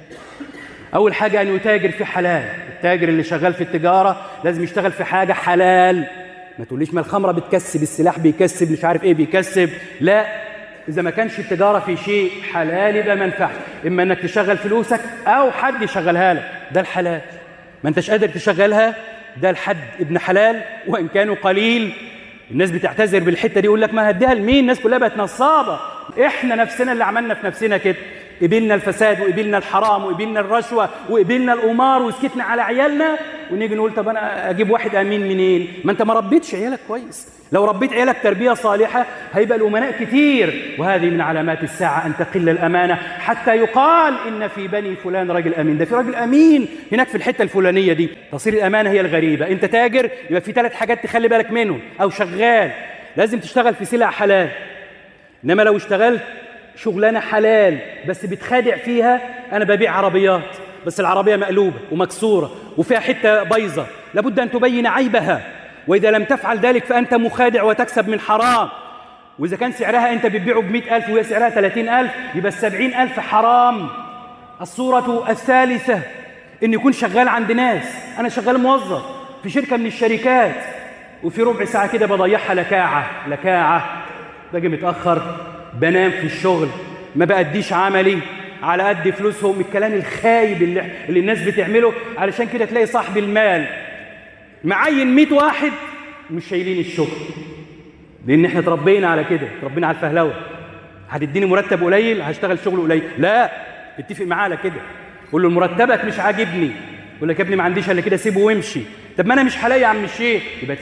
أول حاجة أن يتاجر في حلال. التاجر اللي شغال في التجارة لازم يشتغل في حاجة حلال، ما تقوليش ما الخمرة بتكسب، السلاح بيكسب، مش عارف ايه بيكسب. لا، إذا ما كانش التجارة في شيء حلال يبقى ما ينفعش، إما إنك تشغل فلوسك أو حد يشغلها لك، ده الحلال. ما أنتش قادر تشغلها، ده الحد ابن حلال وإن كانوا قليل. الناس بتعتذر بالحتة دي، يقول لك ما هديها لمين؟ الناس كلها بقت نصابة. إحنا نفسنا اللي عملنا في نفسنا كده، قبلنا الفساد وقبلنا الحرام وقبلنا الرشوة وقبلنا القمار وسكتنا على عيالنا، ونيجي نقول طب أنا أجيب واحد أمين منين؟ ما أنت ما ربيتش عيالك كويس. لو ربيت عيالك تربية صالحة هيبقى الأمناء كتير. وهذه من علامات الساعة أن تقل الأمانة، حتى يقال إن في بني فلان راجل أمين، ده في راجل أمين هناك في الحتة الفلانية دي. تصير الأمانة هي الغريبة. أنت تاجر يبقى في 3 حاجات تخلي بالك منهم، أو شغال لازم تشتغل في سلع حلال. إنما لو اشتغلت شغلانة حلال بس بتخادع فيها، أنا ببيع عربيات بس العربية مقلوبة ومكسورة وفيها حتة بايظة، لابد أن تبين عيبها، وإذا لم تفعل ذلك فأنت مخادع وتكسب من حرام. وإذا كان سعرها أنت بتبيعه ب100,000 وهي سعرها 30,000 يبقى ال70,000 حرام. الصورة الثالثة إن يكون شغال عند ناس، أنا شغال موظف في شركة من الشركات وفي ربع ساعة كده بضيعها لكاعة، باجي متأخر، بنام في الشغل، ما بأديش عملي على قد فلوسهم، الكلام الخايب اللي الناس بتعمله. علشان كده تلاقي صاحب المال معين 100 واحد مش شايلين الشغل، لأن احنا اتربينا على كده، اتربينا على الفهلوة. هتديني مرتب قليل هشتغل شغل قليل، لا، اتفق معاه على كده، قول له مرتبك مش عاجبني، يقول لك يا ابني ما عنديش الا كده، سيبه وامشي. طب ما انا مش هلاقي يا عم الشيخ، يبقى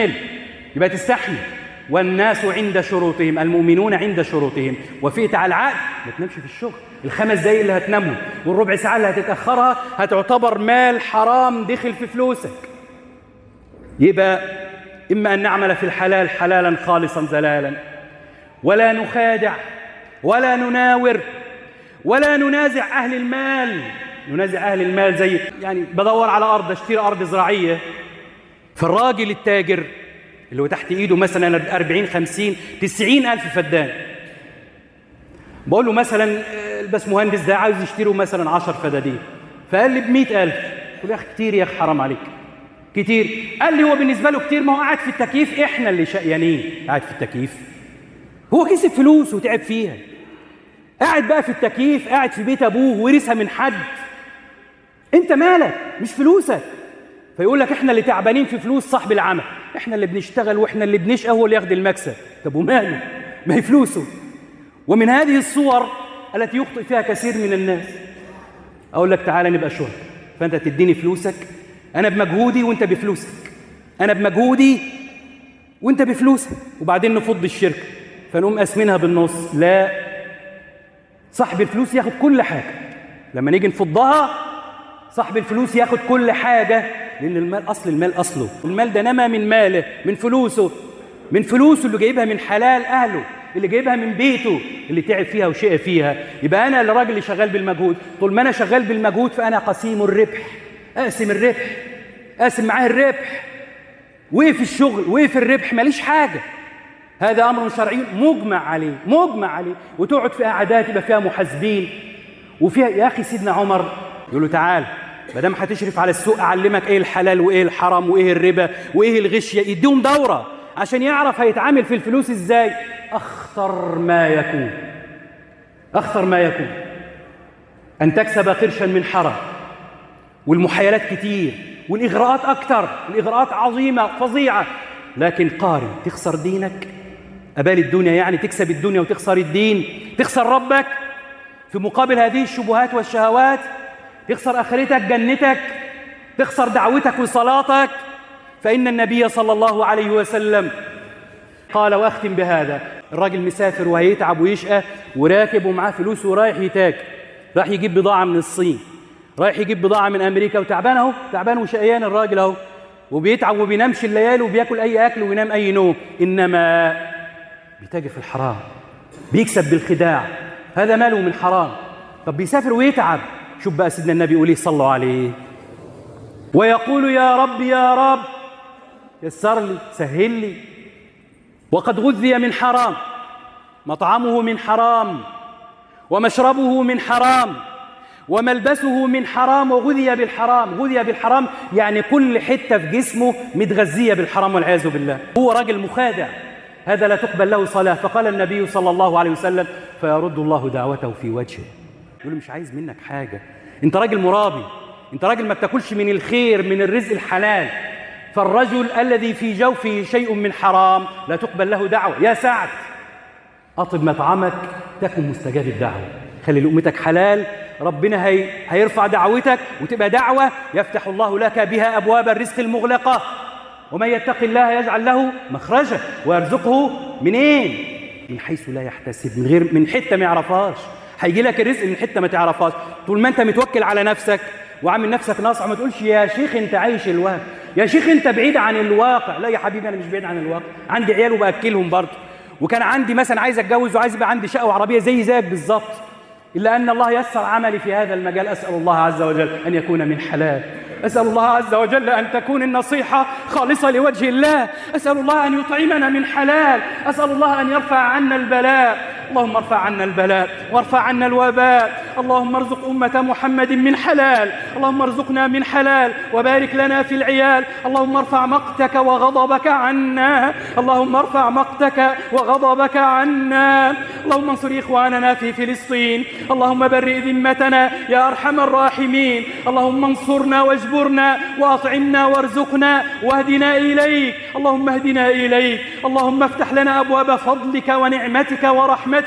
تستحمل. والناس عند شروطهم، المؤمنون عند شروطهم. وفئت على العقد ما تنامش في الشغل، ال5 دقايق اللي هتنامهم والربع ساعة اللي هتتأخرها هتعتبر مال حرام دخل في فلوسك. يبقى إما أن نعمل في الحلال حلالا خالصا زلالا، ولا نخادع ولا نناور ولا ننازع أهل المال. زي يعني بدور على أرض، اشتري أرض زراعية، فالراجل التاجر اللي هو تحت إيده مثلا 40 50 90 ألف فدان، بقول له مثلا الباشمهندس ده عاوز يشتري مثلا 10 فدادين، فقال لي ب100,000. قلت له يا أخي كتير، يا أخي حرام عليك كتير. قال لي هو بالنسبة له كتير، ما هو قاعد في التكييف، إحنا اللي شقيانين قاعد في التكييف. هو كسب فلوس وتعب فيها، قاعد بقى في التكييف، قاعد في بيت أبوه ورثها من حد، أنت مالك؟ مش فلوسك. فيقول لك إحنا اللي تعبانين في فلوس صاحب العمل، إحنا اللي بنشتغل وإحنا اللي بنشقى، هو اللي ياخد المكسب. طب وماله؟ ما هي فلوسه. ومن هذه الصور التي يخطئ فيها كثير من الناس، أقول لك تعالى نبقى شركاء، فأنت تديني فلوسك، أنا بمجهودي وأنت بفلوسك، أنا بمجهودي وأنت بفلوسك، وبعدين نفض الشركة فنقوم قاسمينها بالنص. لا، صاحب الفلوس ياخد كل حاجة. لما نيجي نفضها صاحب الفلوس ياخد كل حاجة، لأن المال أصله، المال ده نما من ماله، من فلوسه اللي جايبها من حلال أهله، اللي جايبها من بيته، اللي تعب فيها وشقى فيها. يبقى أنا الراجل اللي شغال بالمجهود، طول ما أنا شغال بالمجهود فأنا قسيم الربح، أقسم معاه الربح. وقف الشغل وقف الربح ماليش حاجة، هذا أمر شرعي مجمع عليه. وتقعد في قعدات يبقى فيها محاسبين وفيها، يا أخي سيدنا عمر يقول له تعال ما دام هتشرف على السوق أعلمك إيه الحلال وإيه الحرام وإيه الربا وإيه الغش، يديهم دورة عشان يعرف هيتعامل في الفلوس إزاي. أخطر ما يكون أن تكسب قرشا من حرام، والمحايلات كتير والإغراءات أكتر، الإغراءات عظيمة فظيعة، لكن قارن تخسر دينك، أبال الدنيا يعني تكسب الدنيا وتخسر الدين، تخسر ربك في مقابل هذه الشبهات والشهوات، تخسر آخرتك جنتك، تخسر دعوتك وصلاتك. فإن النبي صلى الله عليه وسلم قال، وأختم بهذا، الراجل مسافر وهيتعب ويشقى وراكب ومعاه فلوس ورايح يتاجر، راح يجيب بضاعة من الصين، رايح يجيب بضاعة من أمريكا، وتعبان أهو، تعبان وشقيان الراجل أهو، وبيتعب وبينامش الليالي وبياكل أي أكل وينام أي نوم، إنما بيتاجر في الحرام، بيكسب بالخداع، هذا ماله من حرام. طب بيسافر ويتعب، شوف بقى سيدنا النبي يقول إيه صلوا عليه، ويقول يا رب يسر لي، سهل لي، وقد غذي من حرام، مطعمه من حرام ومشربه من حرام وملبسه من حرام وغذي بالحرام. غذي بالحرام يعني كل حتة في جسمه متغذية بالحرام والعياذ بالله. هو راجل مخادع، هذا لا تقبل له صلاة. فقال النبي صلى الله عليه وسلم: فيرد الله دعوته في وجهه. يقول مش عايز منك حاجة، انت راجل مرابي، انت راجل ما بتاكلش من الخير من الرزق الحلال. فالرجل الذي في جوفه شيء من حرام لا تقبل له دعوة. يا سعد أطب مطعمك تكن مستجاب الدعوة، خلي لقمتك حلال، ربنا هيرفع دعوتك وتبقى دعوة يفتح الله لك بها أبواب الرزق المغلقة. ومن يتق الله يجعل له مخرجا ويرزقه منين؟ من حيث لا يحتسب، من حتة ما يعرفهاش. هيجي لك الرزق من حتة ما تعرفهاش. طول ما انت متوكل على نفسك وعامل نفسك ناصح، ما تقولش يا شيخ انت عايش الوهم، يا شيخ انت بعيد عن الواقع. لا يا حبيبي انا مش بعيد عن الواقع، عندي عيال وباكلهم برضه، وكان عندي مثلا عايز اتجوز وعايز يبقى عندي شقه وعربيه زيك بالظبط، الا ان الله يسر عملي في هذا المجال. اسال الله عز وجل ان يكون من حلال، أسأل الله عز وجل أن تكون النصيحة خالصة لوجه الله، أسأل الله أن يطعمنا من حلال، أسأل الله أن يرفع عنا البلاء. اللهم ارفع عنا البلاء وارفع عنا الوباء. اللهم ارزق أمة محمد من حلال، اللهم ارزقنا من حلال وبارك لنا في العيال. اللهم ارفع مقتك وغضبك عنا، اللهم ارفع مقتك وغضبك عنا. اللهم انصر إخواننا في فلسطين، اللهم برئ ذمتنا يا أرحم الراحمين. اللهم انصرنا واجبرنا وأطعمنا وارزقنا واهدنا إليك، اللهم اهدنا إليك. اللهم افتح لنا أبواب فضلك ونعمتك ورحمتك.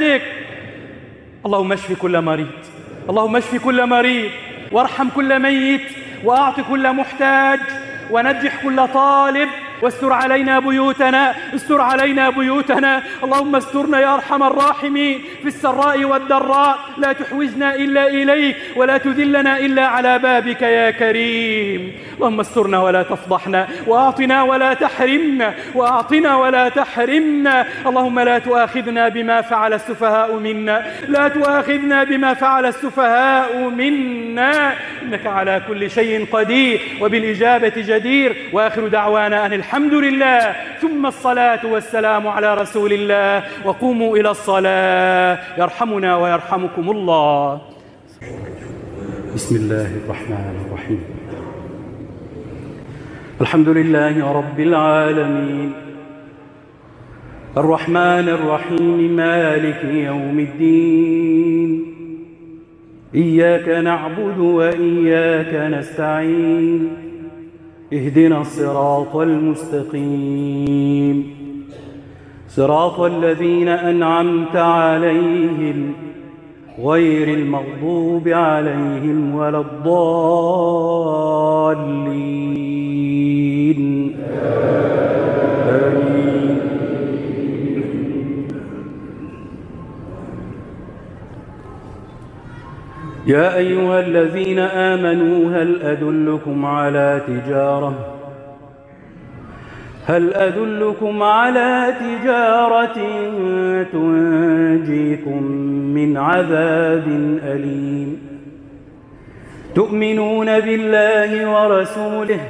اللهم اشف كل مريض، اللهم اشف كل مريض، وارحم كل ميت، وأعط كل محتاج، ونجح كل طالب، واستر علينا بيوتنا، استر علينا بيوتنا. اللهم استرنا يا أرحم الراحمين في السراء والضراء، لا تحوجنا إلا إليك ولا تذلنا إلا على بابك يا كريم. اللهم استرنا ولا تفضحنا، وأعطنا ولا تحرمنا، وأعطنا ولا تحرمنا. اللهم لا تؤاخذنا بما فعل السفهاء منا، لا تؤاخذنا بما فعل السفهاء منا، إنك على كل شيء قدير وبالإجابة جدير. وآخر دعوانا أن الحمد لله، ثم الصلاة والسلام على رسول الله. وقوموا إلى الصلاة يرحمنا ويرحمكم الله. بسم الله الرحمن الرحيم. الحمد لله رب العالمين، الرحمن الرحيم، مالك يوم الدين. إياك نعبد وإياك نستعين، اهدنا الصراط المستقيم، صراط الذين أنعمت عليهم غير المغضوب عليهم ولا الضالين. آمين. يا أيها الذين آمنوا هل أدلكم على تجارة تنجيكم من عذاب أليم. تؤمنون بالله ورسوله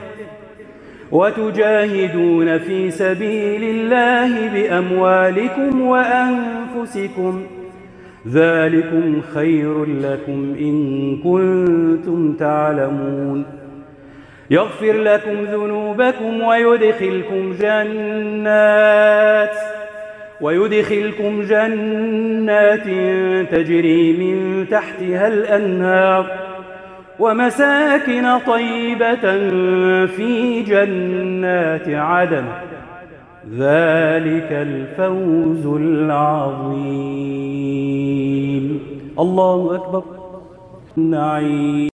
وتجاهدون في سبيل الله بأموالكم وأنفسكم، ذلكم خير لكم إن كنتم تعلمون. يغفر لكم ذنوبكم ويدخلكم جنات تجري من تحتها الأنهار، ومساكن طيبة في جنات عدن، ذلك الفوز العظيم. الله أكبر. نعيم.